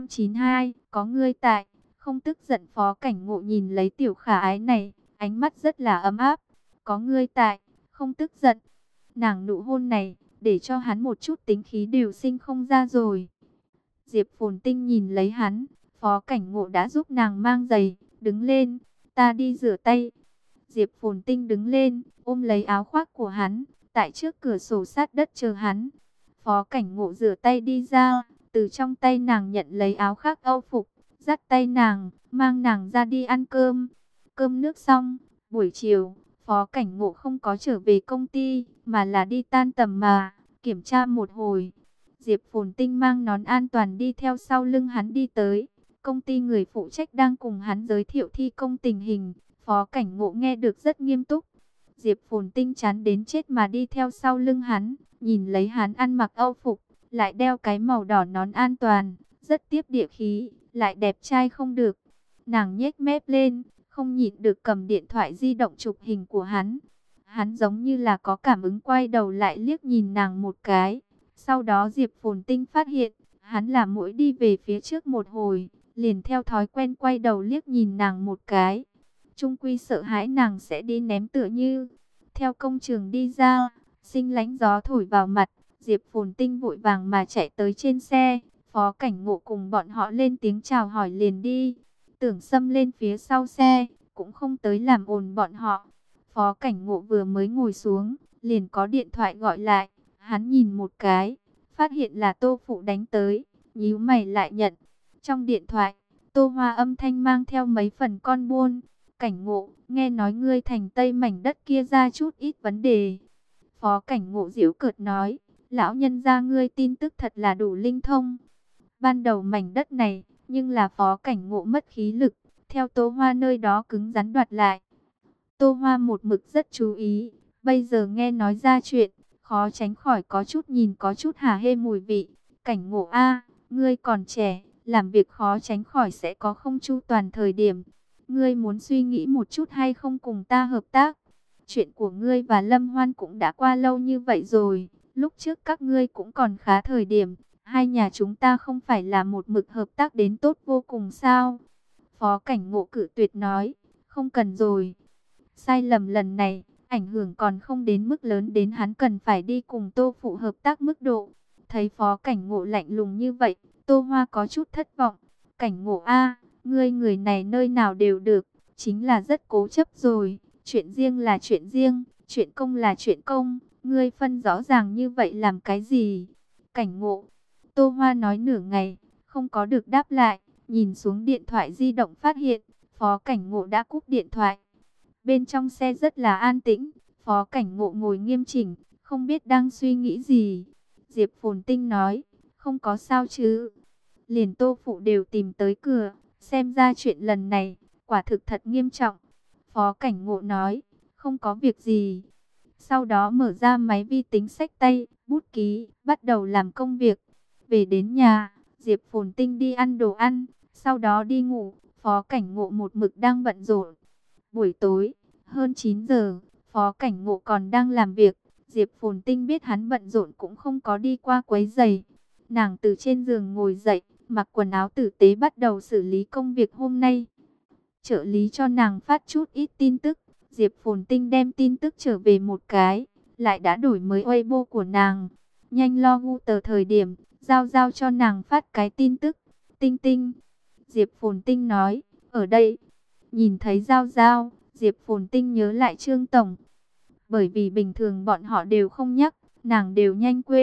892, có ngươi tại, không tức giận. Phó Cảnh Ngộ nhìn lấy tiểu khả ái này, ánh mắt rất là ấm áp. Có ngươi tại, không tức giận. Nàng nụ hôn này, để cho hắn một chút tính khí đều sinh không ra rồi. Diệp Phồn Tinh nhìn lấy hắn, Phó Cảnh Ngộ đã giúp nàng mang giày, đứng lên, ta đi rửa tay. Diệp Phồn Tinh đứng lên, ôm lấy áo khoác của hắn, tại trước cửa sổ sát đất chờ hắn. Phó Cảnh Ngộ rửa tay đi ra, từ trong tay nàng nhận lấy áo khoác âu phục, dắt tay nàng, mang nàng ra đi ăn cơm. Cơm nước xong, buổi chiều, Phó Cảnh Ngộ không có trở về công ty, mà là đi tan tầm mà, kiểm tra một hồi. Diệp Phồn Tinh mang nón an toàn đi theo sau lưng hắn đi tới. Công ty người phụ trách đang cùng hắn giới thiệu thi công tình hình. Phó Cảnh Ngộ nghe được rất nghiêm túc. Diệp Phồn Tinh chán đến chết mà đi theo sau lưng hắn, nhìn lấy hắn ăn mặc âu phục, lại đeo cái màu đỏ nón an toàn, rất tiếp địa khí, lại đẹp trai không được. Nàng nhếch mép lên, không nhịn được cầm điện thoại di động chụp hình của hắn. Hắn giống như là có cảm ứng, quay đầu lại liếc nhìn nàng một cái. Sau đó Diệp Phồn Tinh phát hiện, hắn là mỗi đi về phía trước một hồi, liền theo thói quen quay đầu liếc nhìn nàng một cái. Trung quy sợ hãi nàng sẽ đi ném tựa như. Theo công trường đi ra, sinh lánh gió thổi vào mặt, Diệp Phồn Tinh vội vàng mà chạy tới trên xe. Phó Cảnh Ngộ cùng bọn họ lên tiếng chào hỏi liền đi. Tưởng Sâm lên phía sau xe, cũng không tới làm ồn bọn họ. Phó Cảnh Ngộ vừa mới ngồi xuống, liền có điện thoại gọi lại. Hắn nhìn một cái, phát hiện là Tô Phụ đánh tới, nhíu mày lại nhận. Trong điện thoại, Tô Hoa âm thanh mang theo mấy phần con buôn. Cảnh Ngộ, nghe nói ngươi thành Tây mảnh đất kia ra chút ít vấn đề. Phó Cảnh Ngộ giễu cợt nói, lão nhân gia ngươi tin tức thật là đủ linh thông. Ban đầu mảnh đất này, nhưng là Phó Cảnh Ngộ mất khí lực, theo Tô Hoa nơi đó cứng rắn đoạt lại. Tô Hoa một mực rất chú ý, bây giờ nghe nói ra chuyện, khó tránh khỏi có chút nhìn có chút hả hê mùi vị. Cảnh Ngộ a, ngươi còn trẻ, làm việc khó tránh khỏi sẽ có không chu toàn thời điểm. Ngươi muốn suy nghĩ một chút hay không cùng ta hợp tác? Chuyện của ngươi và Lâm Hoan cũng đã qua lâu như vậy rồi, lúc trước các ngươi cũng còn khá thời điểm, hai nhà chúng ta không phải là một mực hợp tác đến tốt vô cùng sao? Phó Cảnh Ngộ cự tuyệt nói, không cần rồi. Sai lầm lần này, ảnh hưởng còn không đến mức lớn đến hắn cần phải đi cùng Tô Phụ hợp tác mức độ. Thấy Phó Cảnh Ngộ lạnh lùng như vậy, Tô Hoa có chút thất vọng. Cảnh Ngộ a, ngươi người này nơi nào đều được, chính là rất cố chấp rồi. Chuyện riêng là chuyện riêng, chuyện công là chuyện công, ngươi phân rõ ràng như vậy làm cái gì? Cảnh Ngộ. Tô Hoa nói nửa ngày, không có được đáp lại, nhìn xuống điện thoại di động phát hiện, Phó Cảnh Ngộ đã cúp điện thoại. Bên trong xe rất là an tĩnh, Phó Cảnh Ngộ ngồi nghiêm chỉnh, không biết đang suy nghĩ gì. Diệp Phồn Tinh nói, không có sao chứ. Liền Tô Phụ đều tìm tới cửa, xem ra chuyện lần này, quả thực thật nghiêm trọng. Phó Cảnh Ngộ nói, không có việc gì. Sau đó mở ra máy vi tính xách tay, bút ký, bắt đầu làm công việc. Về đến nhà, Diệp Phồn Tinh đi ăn đồ ăn, sau đó đi ngủ. Phó Cảnh Ngộ một mực đang bận rộn. Buổi tối, hơn 9 giờ, Phó Cảnh Ngộ còn đang làm việc. Diệp Phồn Tinh biết hắn bận rộn cũng không có đi qua quấy rầy. Nàng từ trên giường ngồi dậy, mặc quần áo tử tế bắt đầu xử lý công việc hôm nay. Trợ lý cho nàng phát chút ít tin tức. Diệp Phồn Tinh đem tin tức trở về một cái, lại đã đổi mới Weibo của nàng. Nhanh lo gu tờ thời điểm, giao cho nàng phát cái tin tức. Tinh Tinh. Diệp Phồn Tinh nói, ở đây. Nhìn thấy giao, Diệp Phồn Tinh nhớ lại Trương Tổng. Bởi vì bình thường bọn họ đều không nhắc, nàng đều nhanh quên.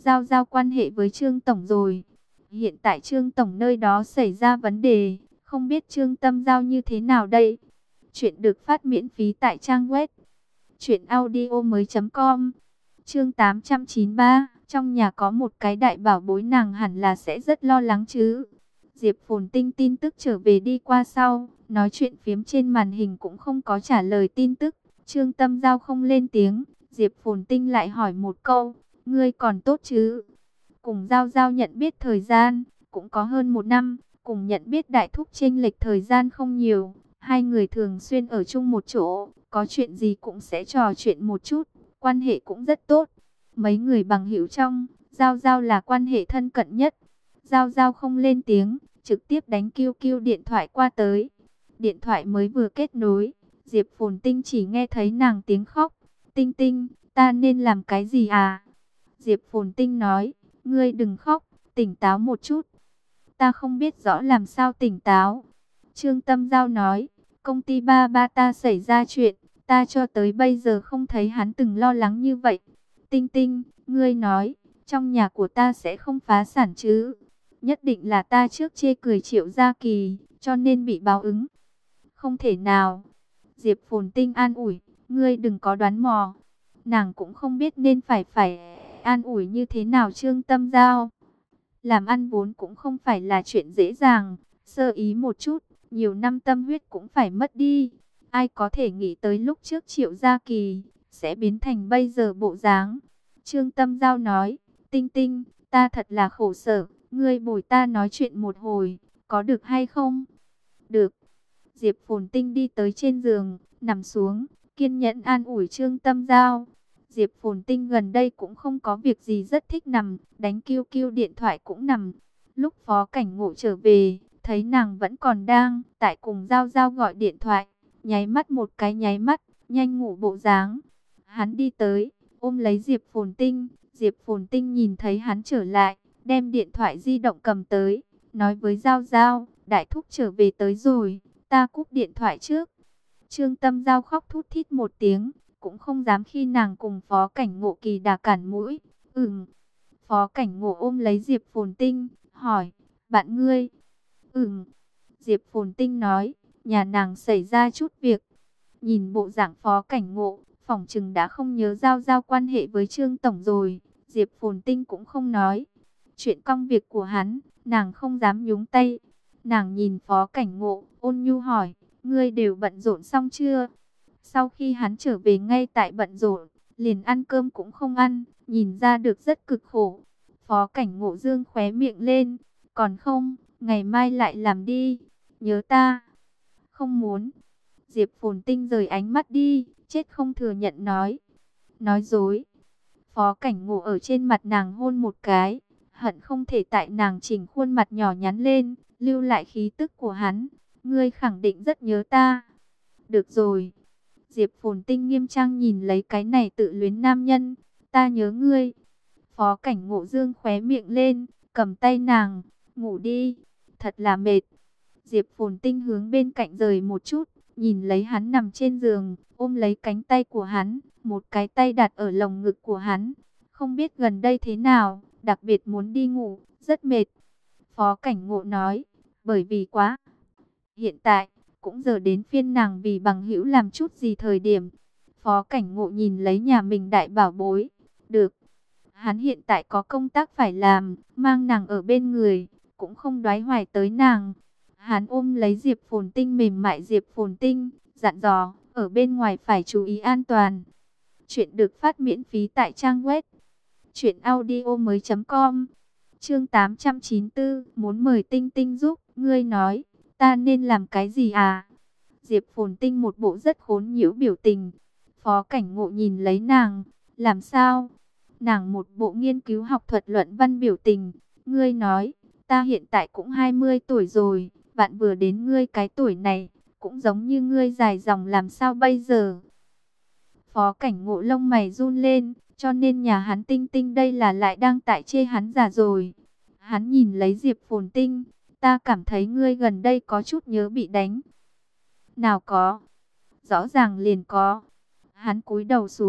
giao giao quan hệ với Trương Tổng rồi. Hiện tại Trương Tổng nơi đó xảy ra vấn đề, không biết Trương Tâm Giao như thế nào đây. Chuyện được phát miễn phí tại trang web truyệnaudiomoi.com. Chương 893, trong nhà có một cái đại bảo bối nàng hẳn là sẽ rất lo lắng chứ. Diệp Phồn Tinh tin tức trở về đi qua sau, nói chuyện phiếm trên màn hình cũng không có trả lời tin tức. Trương Tâm Giao không lên tiếng, Diệp Phồn Tinh lại hỏi một câu, ngươi còn tốt chứ? Cùng Giao Giao nhận biết thời gian, cũng có hơn 1 năm, cùng nhận biết đại thúc chênh lệch thời gian không nhiều. Hai người thường xuyên ở chung một chỗ, có chuyện gì cũng sẽ trò chuyện một chút, quan hệ cũng rất tốt. Mấy người bằng hữu trong, Giao Giao là quan hệ thân cận nhất. Giao Giao không lên tiếng, trực tiếp đánh QQ điện thoại qua tới. Điện thoại mới vừa kết nối, Diệp Phồn Tinh chỉ nghe thấy nàng tiếng khóc. Tinh Tinh, ta nên làm cái gì à? Diệp Phồn Tinh nói, ngươi đừng khóc, tỉnh táo một chút. Ta không biết rõ làm sao tỉnh táo. Trương Tâm Giao nói, công ty ba ba ta xảy ra chuyện, ta cho tới bây giờ không thấy hắn từng lo lắng như vậy. Tinh Tinh, ngươi nói, trong nhà của ta sẽ không phá sản chứ? Nhất định là ta trước chê cười Triệu Gia Kỳ, cho nên bị báo ứng. Không thể nào. Diệp Phồn Tinh an ủi, ngươi đừng có đoán mò. Nàng cũng không biết nên phải an ủi như thế nào Trương Tâm Giao. Làm ăn vốn cũng không phải là chuyện dễ dàng, sơ ý một chút, nhiều năm tâm huyết cũng phải mất đi. Ai có thể nghĩ tới lúc trước Triệu Gia Kỳ sẽ biến thành bây giờ bộ dáng. Trương Tâm Giao nói, Tinh Tinh, ta thật là khổ sở, ngươi bồi ta nói chuyện một hồi, có được hay không? Được. Diệp Phồn Tinh đi tới trên giường, nằm xuống, kiên nhẫn an ủi Trương Tâm Giao. Diệp Phồn Tinh gần đây cũng không có việc gì rất thích nằm, đánh QQ điện thoại cũng nằm. Lúc Phó Cảnh Ngộ trở về, thấy nàng vẫn còn đang tại cùng Giao Giao gọi điện thoại, nháy mắt một cái nháy mắt, nhanh ngủ bộ dáng. Hắn đi tới, ôm lấy Diệp Phồn Tinh, Diệp Phồn Tinh nhìn thấy hắn trở lại, đem điện thoại di động cầm tới, nói với Giao Giao, đại thúc trở về tới rồi, ta cúp điện thoại trước. Trương Tâm Giao khóc thút thít một tiếng, cũng không dám khi nàng cùng Phó Cảnh Ngộ kỳ đà cản mũi. Phó Cảnh Ngộ ôm lấy Diệp Phồn Tinh, hỏi, bạn ngươi? Diệp Phồn Tinh nói, nhà nàng xảy ra chút việc. Nhìn bộ dạng Phó Cảnh Ngộ, phỏng chừng đã không nhớ Giao Giao quan hệ với Trương Tổng rồi. Diệp Phồn Tinh cũng không nói. Chuyện công việc của hắn, nàng không dám nhúng tay. Nàng nhìn Phó Cảnh Ngộ, ôn nhu hỏi, ngươi đều bận rộn xong chưa? Sau khi hắn trở về ngay tại bận rộn, liền ăn cơm cũng không ăn, nhìn ra được rất cực khổ. Phó Cảnh Ngộ dương khóe miệng lên, còn không, ngày mai lại làm đi, nhớ ta. Không muốn. Diệp Phồn Tinh rời ánh mắt đi, chết không thừa nhận nói dối. Phó Cảnh Ngộ ở trên mặt nàng hôn một cái, hận không thể tại nàng chỉnh khuôn mặt nhỏ nhắn lên, lưu lại khí tức của hắn. Ngươi khẳng định rất nhớ ta. Được rồi. Diệp Phồn Tinh nghiêm trang nhìn lấy cái này tự luyến nam nhân. Ta nhớ ngươi. Phó Cảnh Ngộ dương khóe miệng lên, cầm tay nàng, ngủ đi, thật là mệt. Diệp Phồn Tinh hướng bên cạnh rời một chút, nhìn lấy hắn nằm trên giường, ôm lấy cánh tay của hắn, một cái tay đặt ở lồng ngực của hắn. Không biết gần đây thế nào, đặc biệt muốn đi ngủ, rất mệt. Phó Cảnh Ngộ nói, bởi vì quá. Hiện tại, cũng giờ đến phiên nàng vì bằng hữu làm chút gì thời điểm. Phó Cảnh Ngộ nhìn lấy nhà mình đại bảo bối. Được. Hắn hiện tại có công tác phải làm, mang nàng ở bên người, cũng không đoái hoài tới nàng. Hắn ôm lấy Diệp Phồn Tinh mềm mại Diệp Phồn Tinh, dặn dò, ở bên ngoài phải chú ý an toàn. Chuyện được phát miễn phí tại trang web truyệnaudiomoi.com. Chương 894, muốn mời Tinh Tinh giúp, ngươi nói, ta nên làm cái gì à? Diệp Phồn Tinh một bộ rất khốn nhiễu biểu tình. Phó Cảnh Ngộ nhìn lấy nàng, làm sao? Nàng một bộ nghiên cứu học thuật luận văn biểu tình, ngươi nói, ta hiện tại cũng 20 tuổi rồi, bạn vừa đến ngươi cái tuổi này, cũng giống như ngươi dài dòng làm sao bây giờ? Phó Cảnh Ngộ lông mày run lên, cho nên nhà hắn Tinh Tinh đây là lại đang tại chê hắn già rồi. Hắn nhìn lấy Diệp Phồn Tinh, ta cảm thấy ngươi gần đây có chút nhớ bị đánh. Nào có, rõ ràng liền có. Hắn cúi đầu xuống,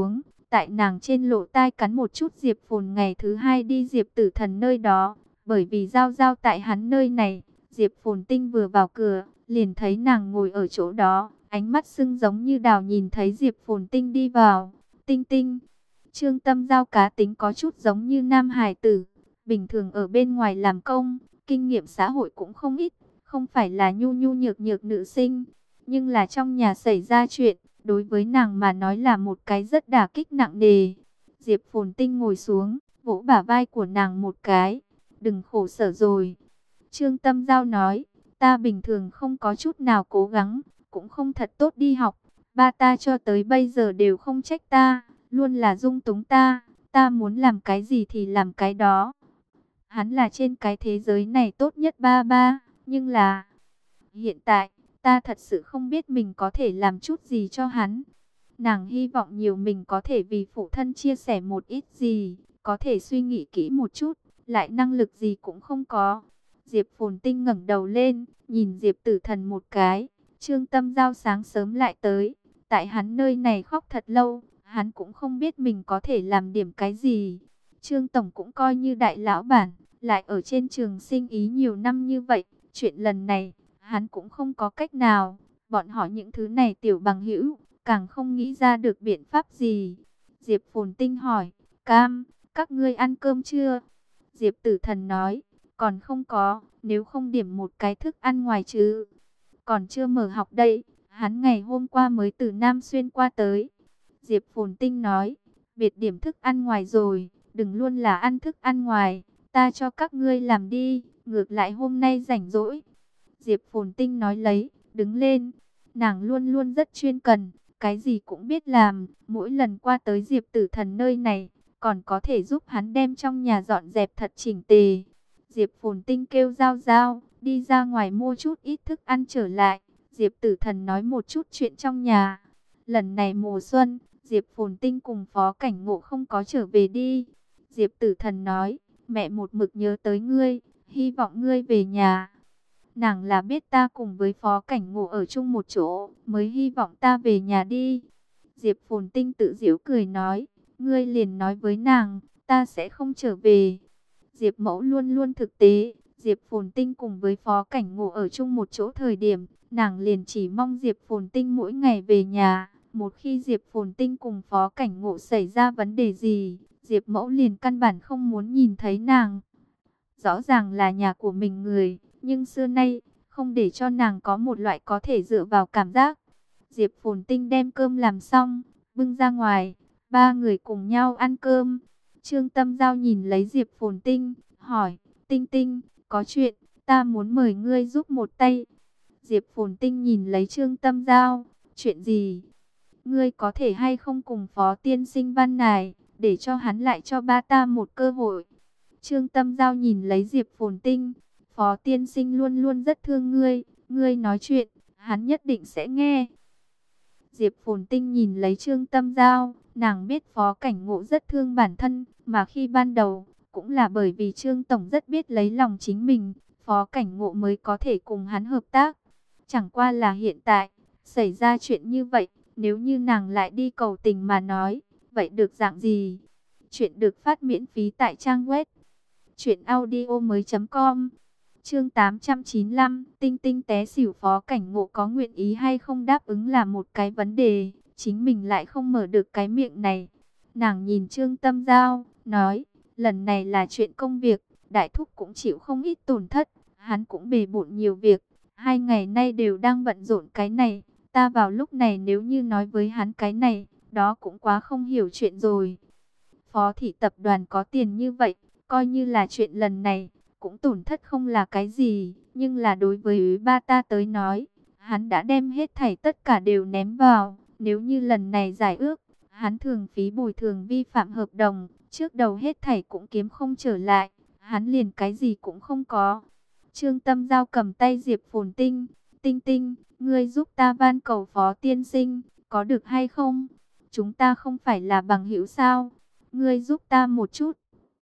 tại nàng trên lỗ tai cắn một chút Diệp Phồn ngày thứ hai đi Diệp Tử Thần nơi đó, bởi vì giao giao tại hắn nơi này. Diệp Phồn Tinh vừa vào cửa, liền thấy nàng ngồi ở chỗ đó, ánh mắt sưng giống như đào nhìn thấy Diệp Phồn Tinh đi vào. Tinh Tinh, Trương Tâm Giao cá tính có chút giống như nam hải tử, bình thường ở bên ngoài làm công, kinh nghiệm xã hội cũng không ít, không phải là nhu nhu nhược nhược nữ sinh, nhưng là trong nhà xảy ra chuyện, đối với nàng mà nói là một cái rất đả kích nặng nề. Diệp Phồn Tinh ngồi xuống, vỗ bả vai của nàng một cái, đừng khổ sở rồi. Trương Tâm Giao nói, ta bình thường không có chút nào cố gắng, cũng không thật tốt đi học, ba ta cho tới bây giờ đều không trách ta, luôn là dung túng ta muốn làm cái gì thì làm cái đó. Hắn là trên cái thế giới này tốt nhất ba ba, nhưng là hiện tại, ta thật sự không biết mình có thể làm chút gì cho hắn. Nàng hy vọng nhiều mình có thể vì phụ thân chia sẻ một ít gì, có thể suy nghĩ kỹ một chút, lại năng lực gì cũng không có. Diệp Phồn Tinh ngẩng đầu lên, nhìn Diệp Tử Thần một cái. Trương Tâm Giao sáng sớm lại tới, tại hắn nơi này khóc thật lâu, hắn cũng không biết mình có thể làm điểm cái gì. Trương Tổng cũng coi như đại lão bản, lại ở trên trường sinh ý nhiều năm như vậy, chuyện lần này, hắn cũng không có cách nào. Bọn họ những thứ này tiểu bằng hữu, càng không nghĩ ra được biện pháp gì. Diệp Phồn Tinh hỏi, Cam, các ngươi ăn cơm chưa? Diệp Tử Thần nói, còn không có, nếu không điểm một cái thức ăn ngoài chứ. Còn chưa mở học đây, hắn ngày hôm qua mới từ Nam Xuyên qua tới. Diệp Phồn Tinh nói, biệt điểm thức ăn ngoài rồi, đừng luôn là ăn thức ăn ngoài, ta cho các ngươi làm đi, ngược lại hôm nay rảnh rỗi. Diệp Phồn Tinh nói lấy, đứng lên, nàng luôn luôn rất chuyên cần, cái gì cũng biết làm, mỗi lần qua tới Diệp Tử Thần nơi này, còn có thể giúp hắn đem trong nhà dọn dẹp thật chỉnh tề. Diệp Phồn Tinh kêu Giao Giao, đi ra ngoài mua chút ít thức ăn trở lại. Diệp Tử Thần nói một chút chuyện trong nhà. Lần này mùa xuân, Diệp Phồn Tinh cùng Phó Cảnh Ngộ không có trở về đi. Diệp Tử Thần nói, mẹ một mực nhớ tới ngươi, hy vọng ngươi về nhà. Nàng là biết ta cùng với Phó Cảnh Ngộ ở chung một chỗ, mới hy vọng ta về nhà đi. Diệp Phồn Tinh tự giễu cười nói, ngươi liền nói với nàng, ta sẽ không trở về. Diệp Mẫu luôn luôn thực tế, Diệp Phồn Tinh cùng với Phó Cảnh Ngộ ở chung một chỗ thời điểm, nàng liền chỉ mong Diệp Phồn Tinh mỗi ngày về nhà. Một khi Diệp Phồn Tinh cùng Phó Cảnh Ngộ xảy ra vấn đề gì, Diệp Mẫu liền căn bản không muốn nhìn thấy nàng. Rõ ràng là nhà của mình người, nhưng xưa nay, không để cho nàng có một loại có thể dựa vào cảm giác. Diệp Phồn Tinh đem cơm làm xong, bưng ra ngoài, ba người cùng nhau ăn cơm. Trương Tâm Giao nhìn lấy Diệp Phồn Tinh, hỏi, Tinh Tinh, có chuyện, ta muốn mời ngươi giúp một tay. Diệp Phồn Tinh nhìn lấy Trương Tâm Giao, chuyện gì? Ngươi có thể hay không cùng Phó Tiên Sinh Văn này, để cho hắn lại cho ba ta một cơ hội. Trương Tâm Giao nhìn lấy Diệp Phồn Tinh, Phó Tiên Sinh luôn luôn rất thương ngươi nói chuyện, hắn nhất định sẽ nghe. Diệp Phồn Tinh nhìn lấy Trương Tâm Giao, nàng biết Phó Cảnh Ngộ rất thương bản thân, mà khi ban đầu, cũng là bởi vì Trương Tổng rất biết lấy lòng chính mình, Phó Cảnh Ngộ mới có thể cùng hắn hợp tác. Chẳng qua là hiện tại, xảy ra chuyện như vậy, nếu như nàng lại đi cầu tình mà nói, vậy được dạng gì? Chuyện được phát miễn phí tại trang web truyệnaudiomoi.com. Chương 895, Tinh Tinh té xỉu. Phó Cảnh Ngộ có nguyện ý hay không đáp ứng là một cái vấn đề, chính mình lại không mở được cái miệng này. Nàng nhìn Trương Tâm Giao, nói, lần này là chuyện công việc, đại thúc cũng chịu không ít tổn thất, hắn cũng bề bộn nhiều việc, 2 ngày nay đều đang bận rộn cái này, ta vào lúc này nếu như nói với hắn cái này, đó cũng quá không hiểu chuyện rồi. Phó thị tập đoàn có tiền như vậy, coi như là chuyện lần này, cũng tổn thất không là cái gì, nhưng là đối với Úy ba ta tới nói, hắn đã đem hết thảy tất cả đều ném vào, nếu như lần này giải ước, hắn thường phí bồi thường vi phạm hợp đồng, trước đầu hết thảy cũng kiếm không trở lại, hắn liền cái gì cũng không có. Trương Tâm Giao cầm tay Diệp Phồn Tinh, Tinh Tinh, ngươi giúp ta van cầu Phó Tiên Sinh, có được hay không? Chúng ta không phải là bằng hữu sao? Ngươi giúp ta một chút,